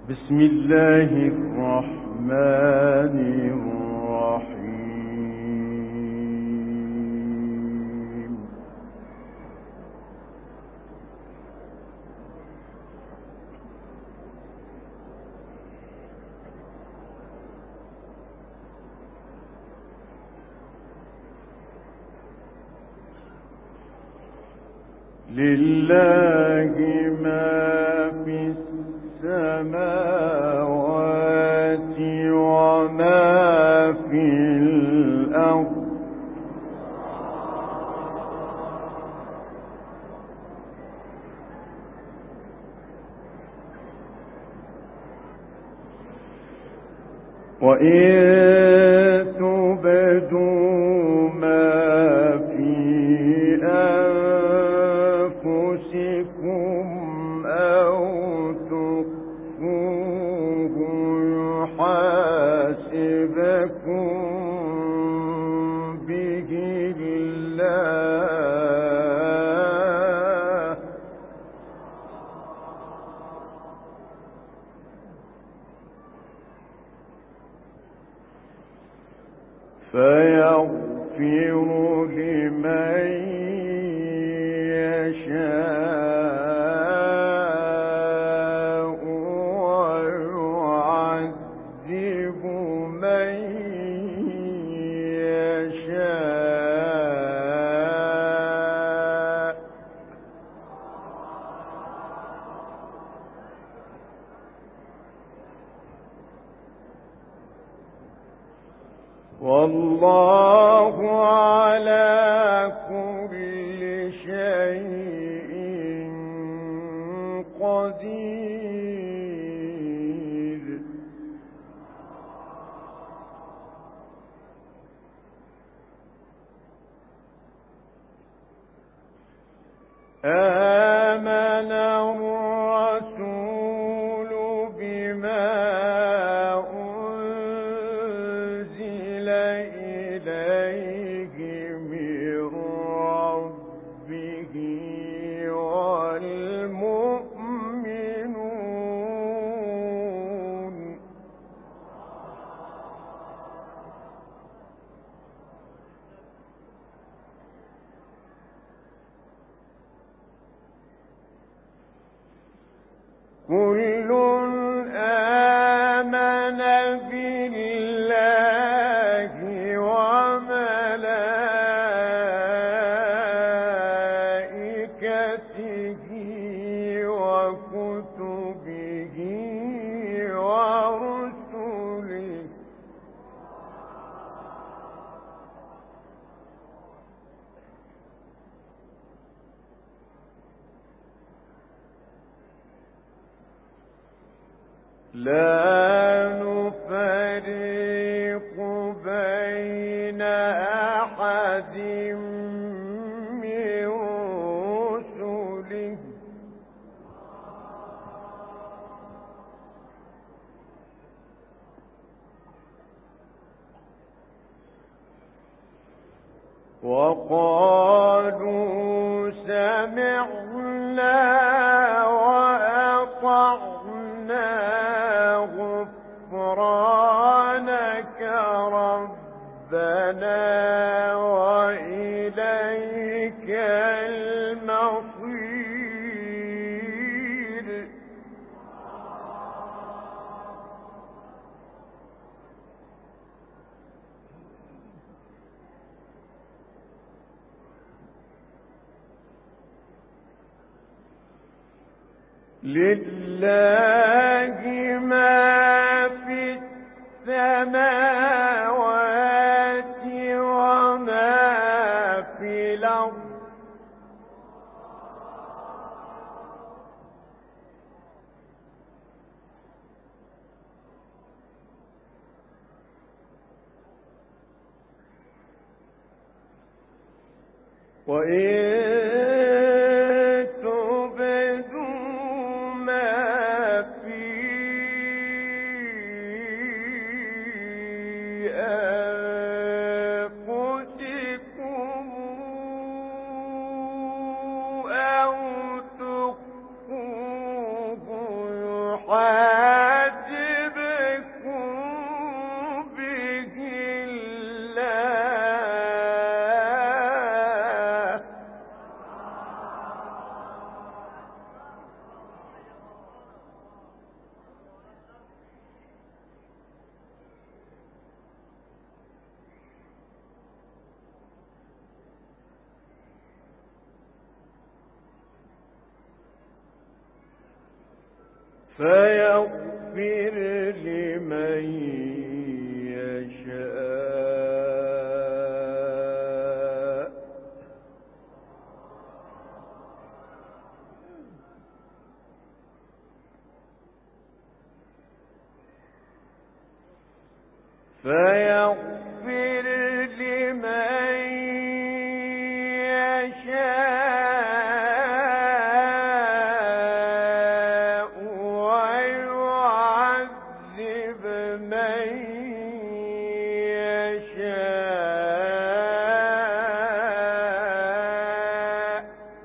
بسم الله الرحمن الرحيم. لله ما في السماوات وما في الأرض وإن تبدوا ما في أنفسكم أو تخفوه يحاسبكم به الله فيغفر لمن يشاء ويعذب من يشاء والله على كل شيء قدير. آمن الرسول بما أنزل إليه من ربه والمؤمنون كل آمن بالله وملائكته وكتبه ورسله لا نفرق بين أحد من رسله وقالوا سمعنا وأطعنا غفرانك ربنا وإليك المصير. لله ما في السماوات وما في الأرض وإن تبدوا ما في أنفسكم أو تخفوه يحاسبكم فيغفر لمن يشاء ويعذب من يشاء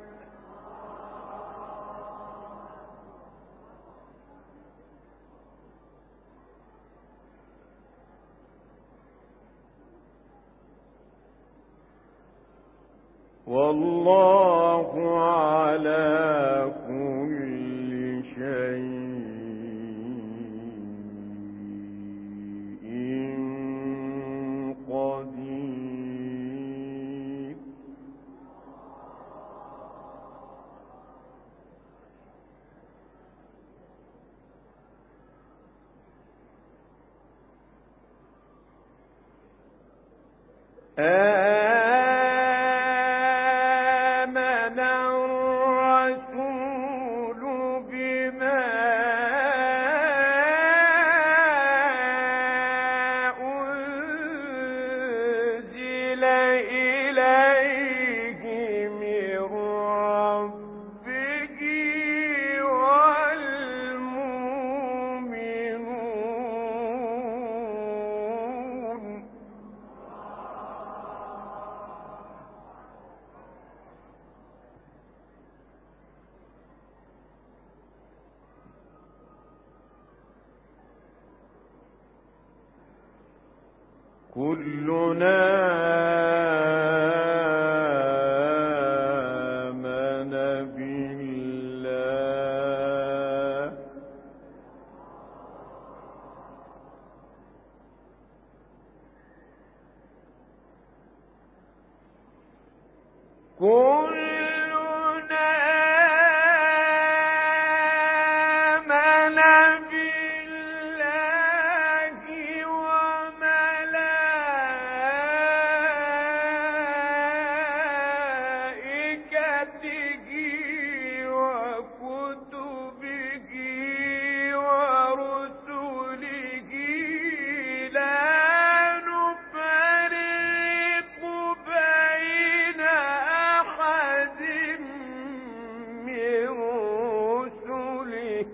والله على كل شيء قدير آمن الرسول بما أنزل إليه من ربه والمؤمنون كلنا آمن بالله كلنا آمن بالله وملائكته وكتبه ورسله لا نفرق بين أحد من رسله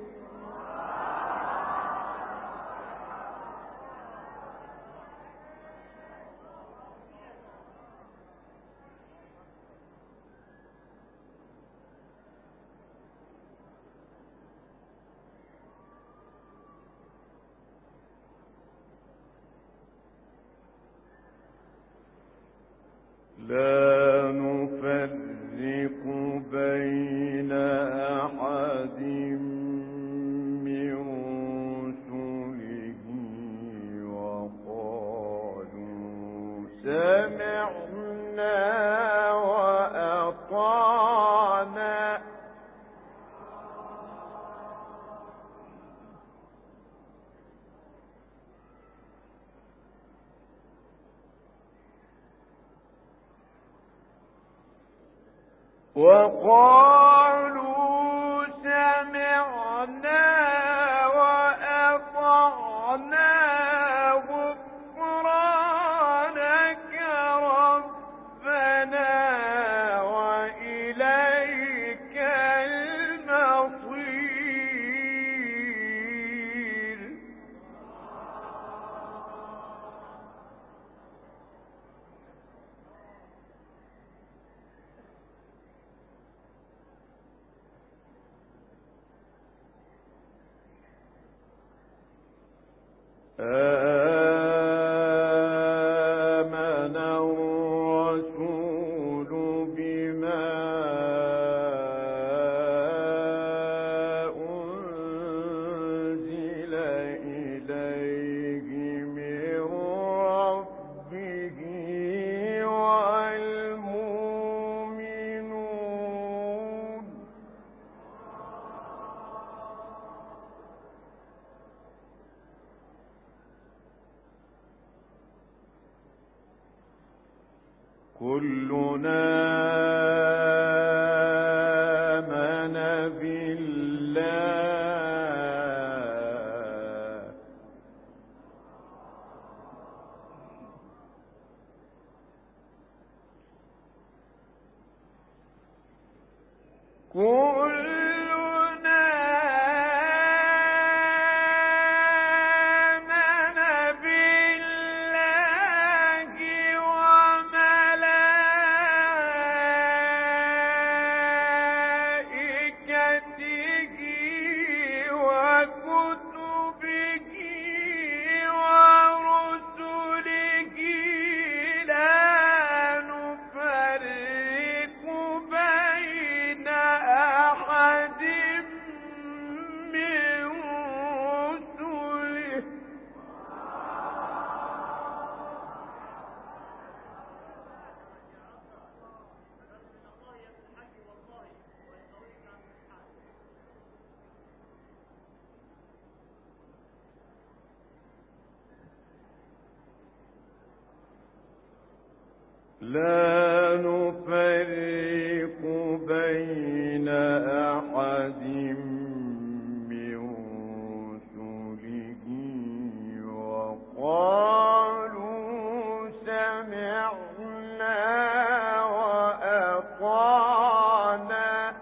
لا نفرق بين أحد من رسله وقالوا سمعنا وأطعنا وقالوا سمعنا وأطعنا غفرانك ربنا وإليك المصير آمن الرسول بما أنزل إليه من ربه والمؤمنون كلنا آمن بالله لا نفرق بين أحد من رسله وقالوا سمعنا وأطعنا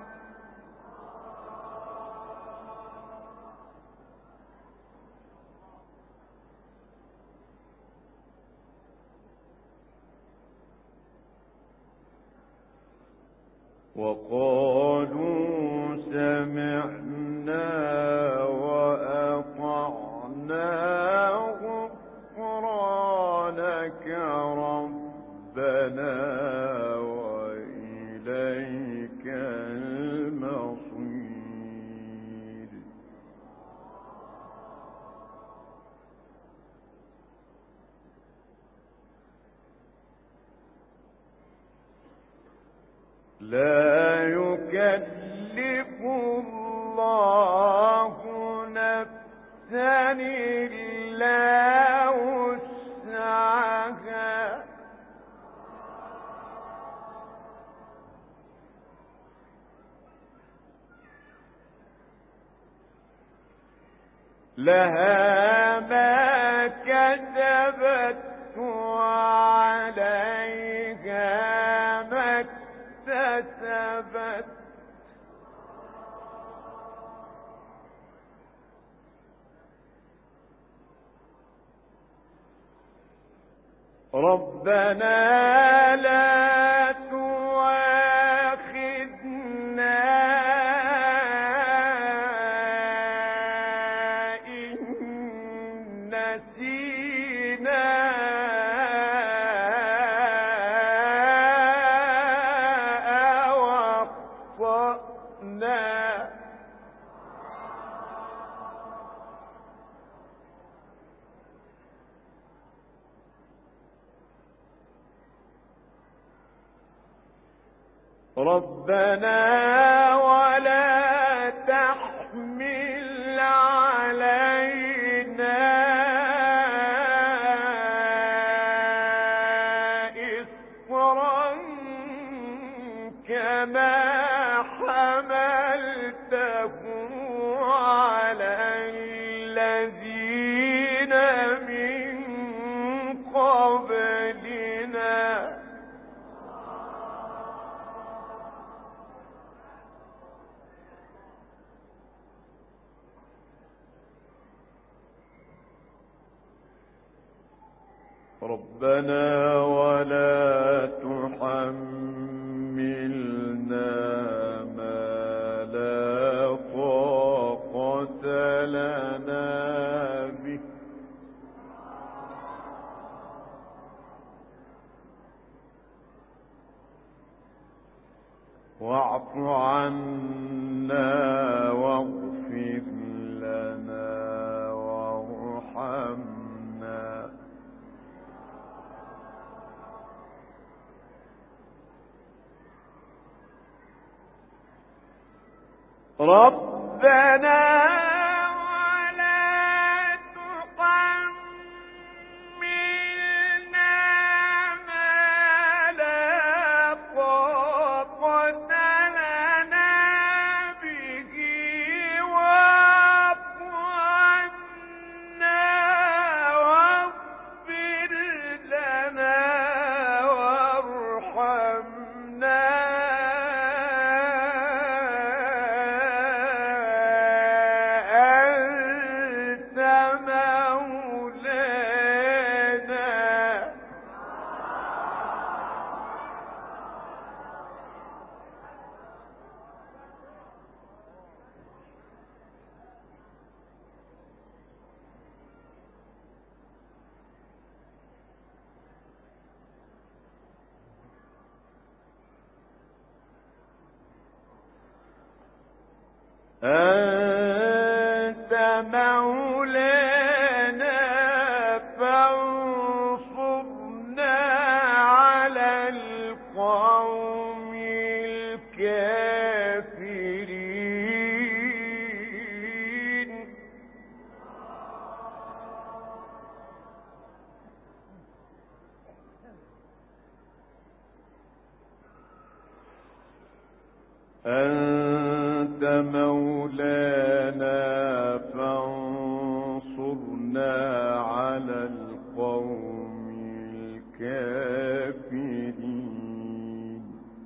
غفرانك ربنا وإليك المصير لا يكلف الله نفسا إلا وسعها لها ما كسبت وعليها ما اكتسبت ربنا لا تؤاخذنا إن نسينا أو أخطأنا ربنا ولا تحمل علينا إصرا كما حملته على الذين من قبلنا ربنا ولا تحملنا ما لا طاقة لنا به واعف عنا واغفر لنا وارحمنا ربنا ولا تحملنا ما لا مولانا فانصرنا على القوم الكافرين. أنت مولانا فانصرنا على القوم الكافرين.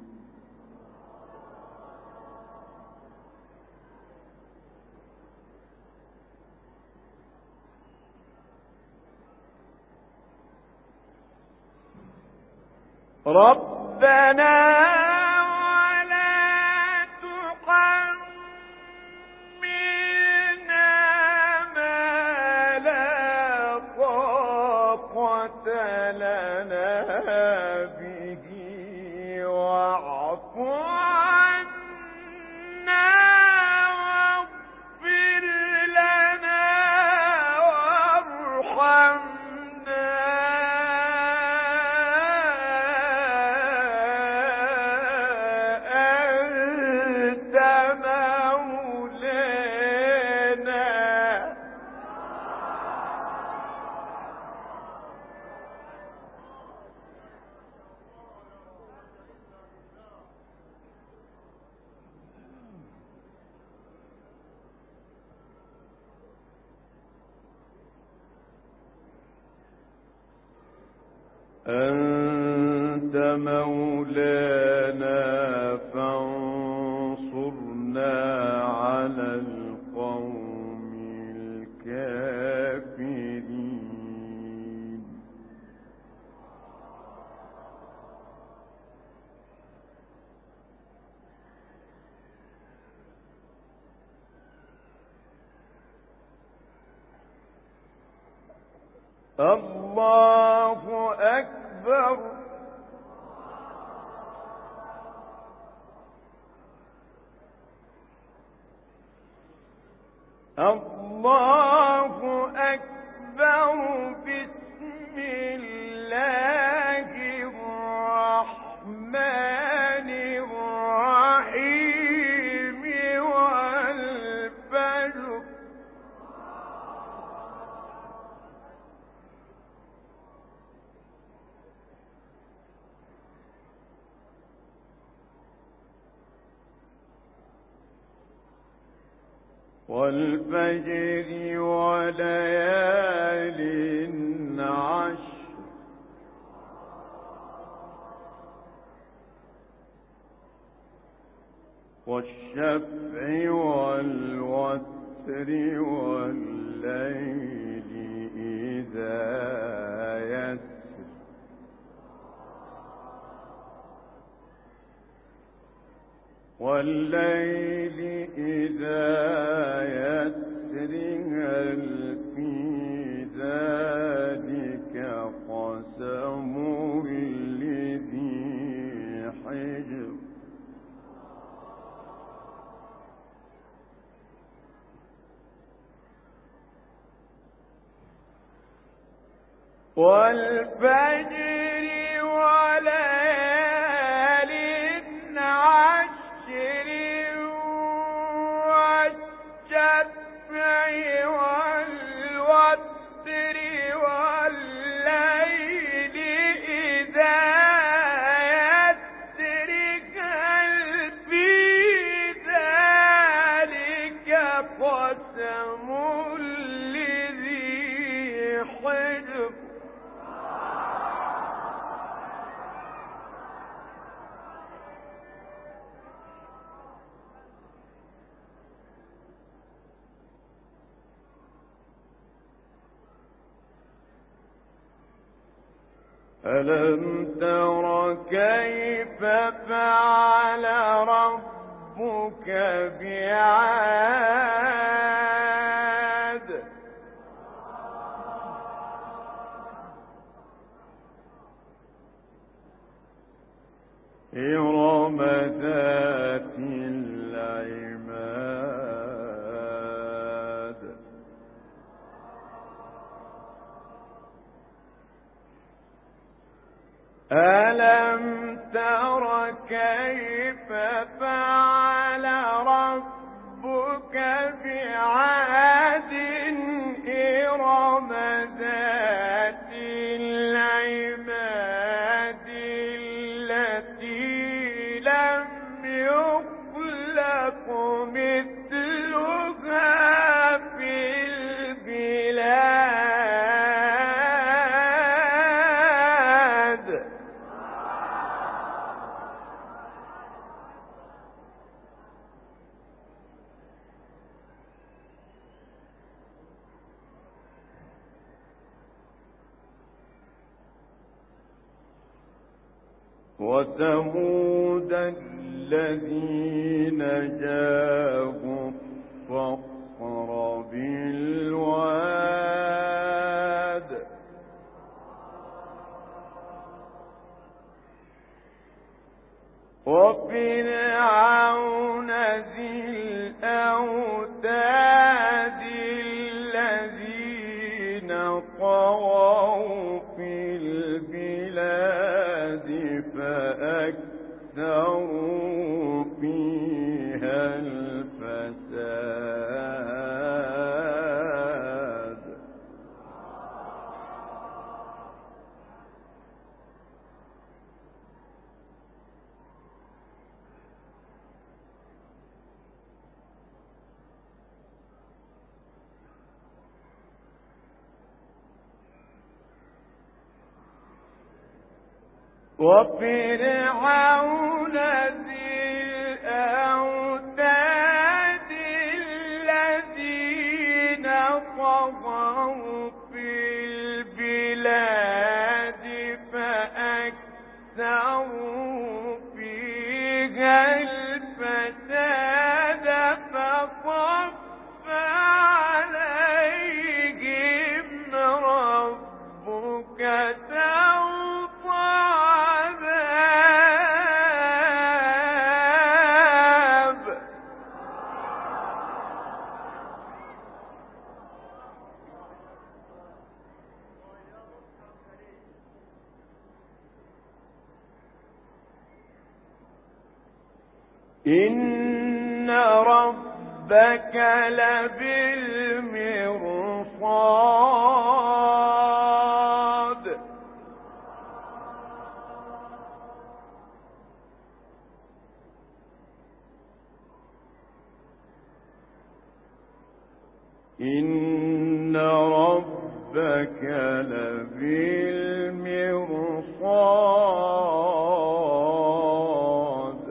ربنا أنت مولانا فانصرنا على القوم الكافرين. الله أكبر. الله أكبر. بسم الله الرحمن الرحيم. والفجر. والفجر وليال عشر. والشفع والوتر والليل إذا يسر. والليل إذا يسر. هل في ذلك قسم لذي حجر. والفجر وليال عشر. والشفع والوتر والليل إذا يسر. هل في ذلك قسم لذي حجر. ألم تر كيف فعل ربك بعاد. إرم ذات العماد. ألم تر كيف فعل ربك بعاد إرم ذات العماد التي لم يخلق مثلها في البلاد. وثمود الذين جابوا الصخر بالواد وفرعون ذي الأوتاد الذين طغوا في البلاد فأكثروا فيها الفساد. وفرعون ذي الأوتاد الذين طغوا في البلاد فأكثروا فيها الفساد فصف عليهم ربك سوط عذاب. إن ربك لبالمرصاد. إن ربك لبالمرصاد.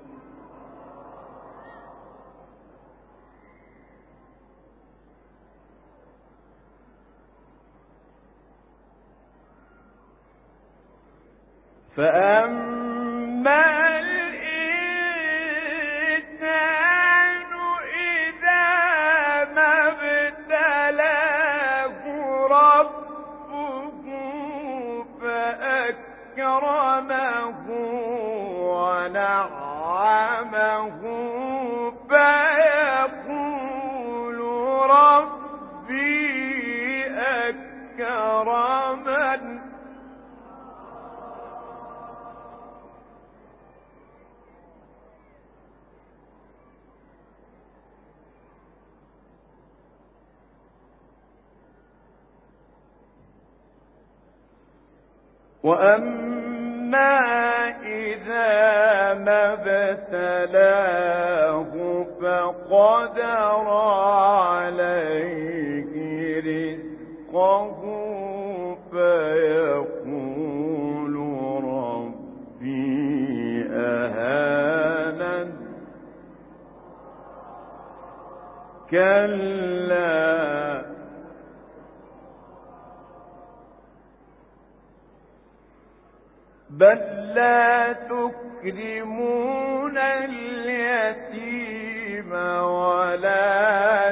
فأما الإنسان إذا ما ابتلاه ربه فأكرمه ونعمه فيقول ربي أكرمن. وأما إذا ما ابتلاه فقدر عليه رزقه فيقول ربي أهانن. كلا بل لا تكرمون اليتيم ولا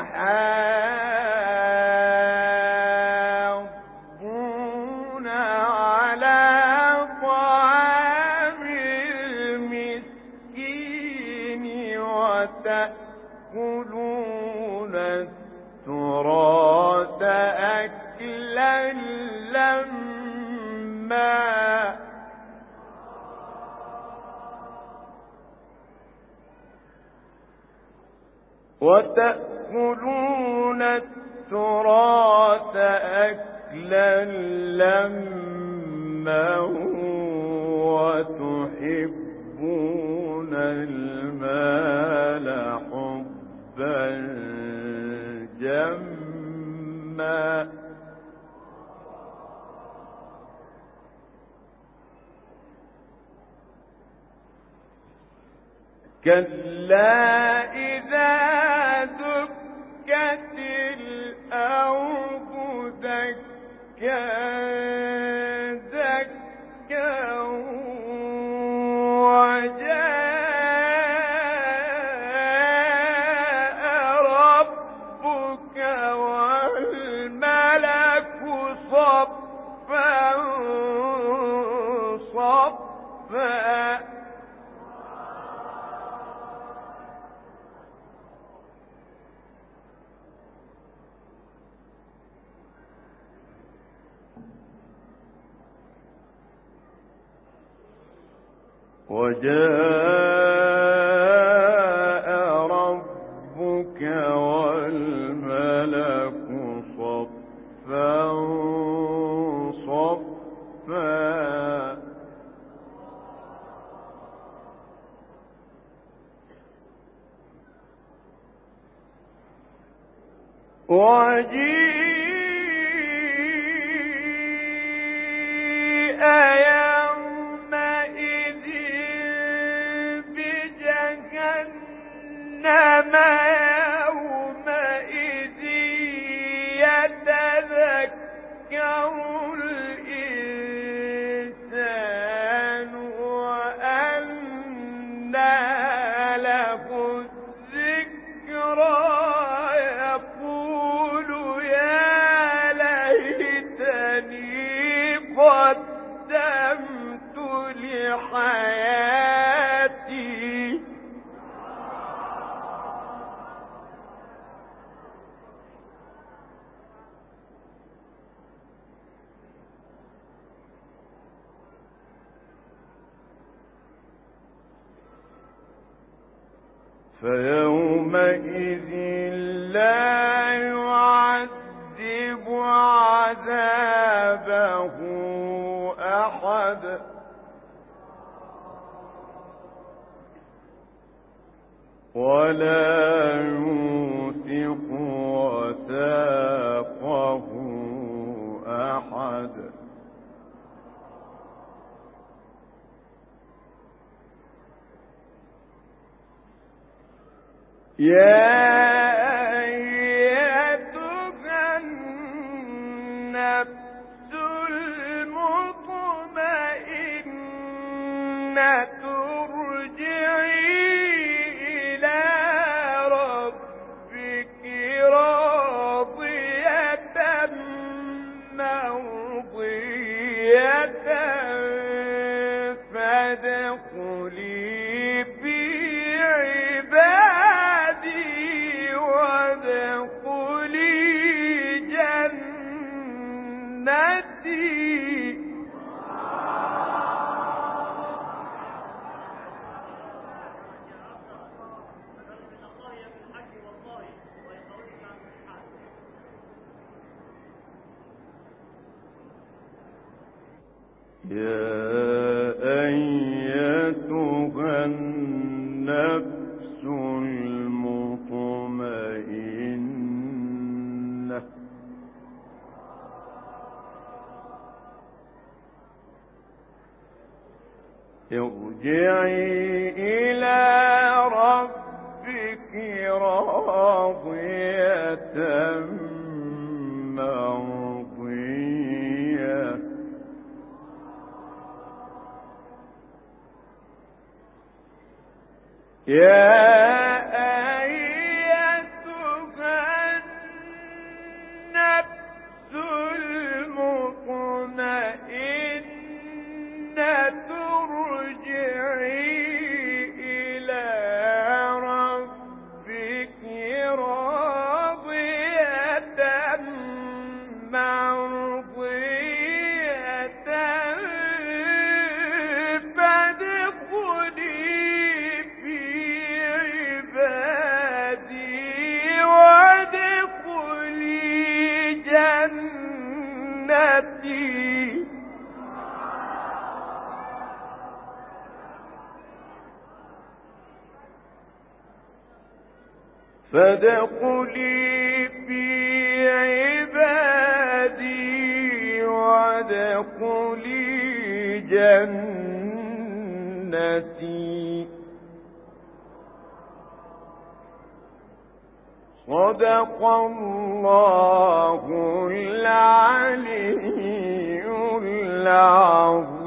تحاضون على طعام المسكين وتأكلون التراث أكلا لما وتأكلون التراث أكلا لما وتحبون المال حبا جما كلا إذا دكت الأرض دكا دكا وجاء ربك والملك صفا صفا وجاء ربك والملك صفا صفا وجيء يومئذ بجهنم يومئذ يتذكر الإنسان وأنى له الذكرى يقول يا ليتني قدمت لحياتي فيومئذ لا يعذب عذابه أحد ولا يوثق وثاقه أحد يا أيتها النفس المطمئنة ارجعي إلى ربك راضية مرضية فادخلي في عبادي وادخلي جنتي يا أيتها النفس المطمئنة ارجعي إلى ربك راضية مرضية يا أيتها النفس المطمئنة ارجعي إلى ربك راضية مرضية فادخلي في جنتي فادخلي في عبادي وادخلي جنتي. صدق الله العلي العظيم.